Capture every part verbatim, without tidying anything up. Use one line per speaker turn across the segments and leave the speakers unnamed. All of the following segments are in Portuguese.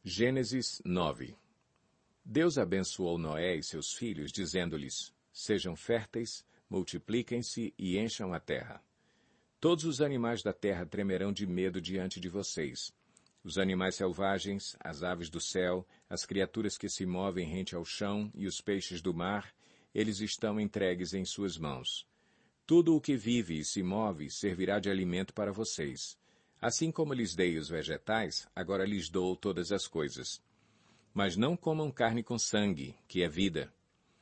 Gênesis nove. Deus abençoou Noé e seus filhos, dizendo-lhes: Sejam férteis, multipliquem-se e encham a terra. Todos os animais da terra tremerão de medo diante de vocês. Os animais selvagens, as aves do céu, as criaturas que se movem rente ao chão e os peixes do mar, eles estão entregues em suas mãos. Tudo o que vive e se move servirá de alimento para vocês. Assim como lhes dei os vegetais, agora lhes dou todas as coisas. Mas não comam carne com sangue, que é vida.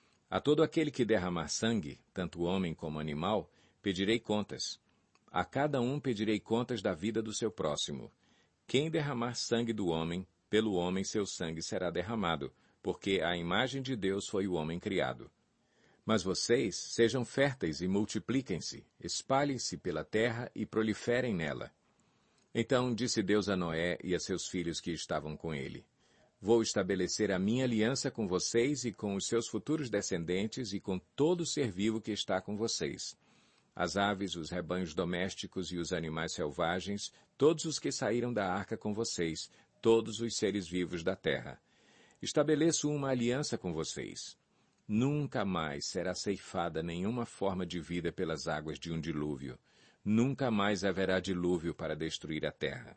A todo aquele que derramar sangue, tanto homem como animal, pedirei contas. A cada um pedirei contas da vida do seu próximo. Quem derramar sangue do homem, pelo homem seu sangue será derramado, porque à imagem de Deus foi o homem criado. Mas vocês sejam férteis e multipliquem-se, espalhem-se pela terra e proliferem nela. Então disse Deus a Noé e a seus filhos que estavam com ele: Vou estabelecer a minha aliança com vocês e com os seus futuros descendentes e com todo ser vivo que está com vocês. As aves, os rebanhos domésticos e os animais selvagens, todos os que saíram da arca com vocês, todos os seres vivos da terra. Estabeleço uma aliança com vocês. Nunca mais será ceifada nenhuma forma de vida pelas águas de um dilúvio. Nunca mais haverá dilúvio para destruir a terra.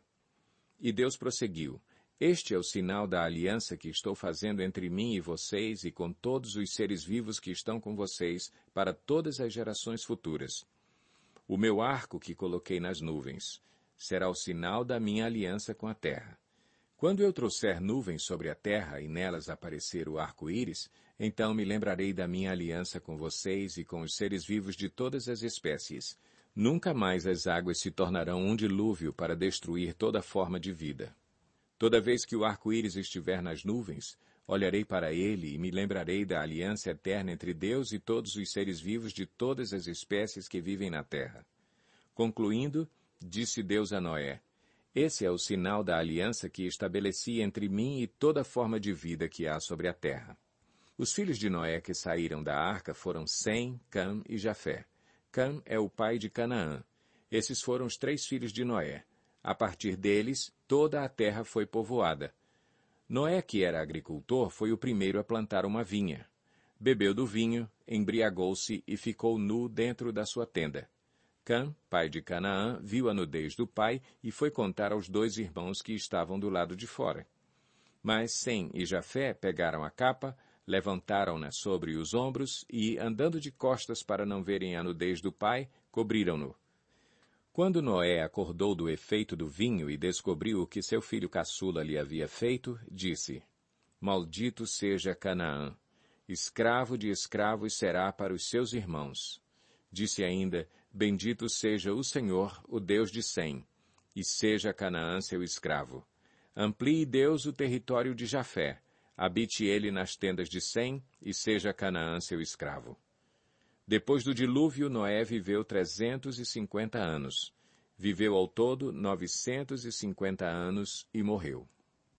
E Deus prosseguiu: Este é o sinal da aliança que estou fazendo entre mim e vocês e com todos os seres vivos que estão com vocês para todas as gerações futuras. O meu arco que coloquei nas nuvens será o sinal da minha aliança com a terra. Quando eu trouxer nuvens sobre a terra e nelas aparecer o arco-íris, então me lembrarei da minha aliança com vocês e com os seres vivos de todas as espécies. Nunca mais as águas se tornarão um dilúvio para destruir toda forma de vida. Toda vez que o arco-íris estiver nas nuvens, olharei para ele e me lembrarei da aliança eterna entre Deus e todos os seres vivos de todas as espécies que vivem na terra. Concluindo, disse Deus a Noé: Esse é o sinal da aliança que estabeleci entre mim e toda forma de vida que há sobre a terra. Os filhos de Noé que saíram da arca foram Sem, Cam e Jafé. Cam é o pai de Canaã. Esses foram os três filhos de Noé. A partir deles, toda a terra foi povoada. Noé, que era agricultor, foi o primeiro a plantar uma vinha. Bebeu do vinho, embriagou-se e ficou nu dentro da sua tenda. Cam, pai de Canaã, viu a nudez do pai e foi contar aos dois irmãos que estavam do lado de fora. Mas Sem e Jafé pegaram a capa, levantaram-na sobre os ombros e, andando de costas para não verem a nudez do pai, cobriram-no. Quando Noé acordou do efeito do vinho e descobriu o que seu filho caçula lhe havia feito, disse: Maldito seja Canaã, escravo de escravos será para os seus irmãos. Disse ainda: Bendito seja o Senhor, o Deus de Sem, e seja Canaã seu escravo. Amplie Deus o território de Jafé, habite ele nas tendas de Sem, e seja Canaã seu escravo. Depois do dilúvio, Noé viveu trezentos e cinquenta anos. Viveu ao todo novecentos e cinquenta anos e morreu.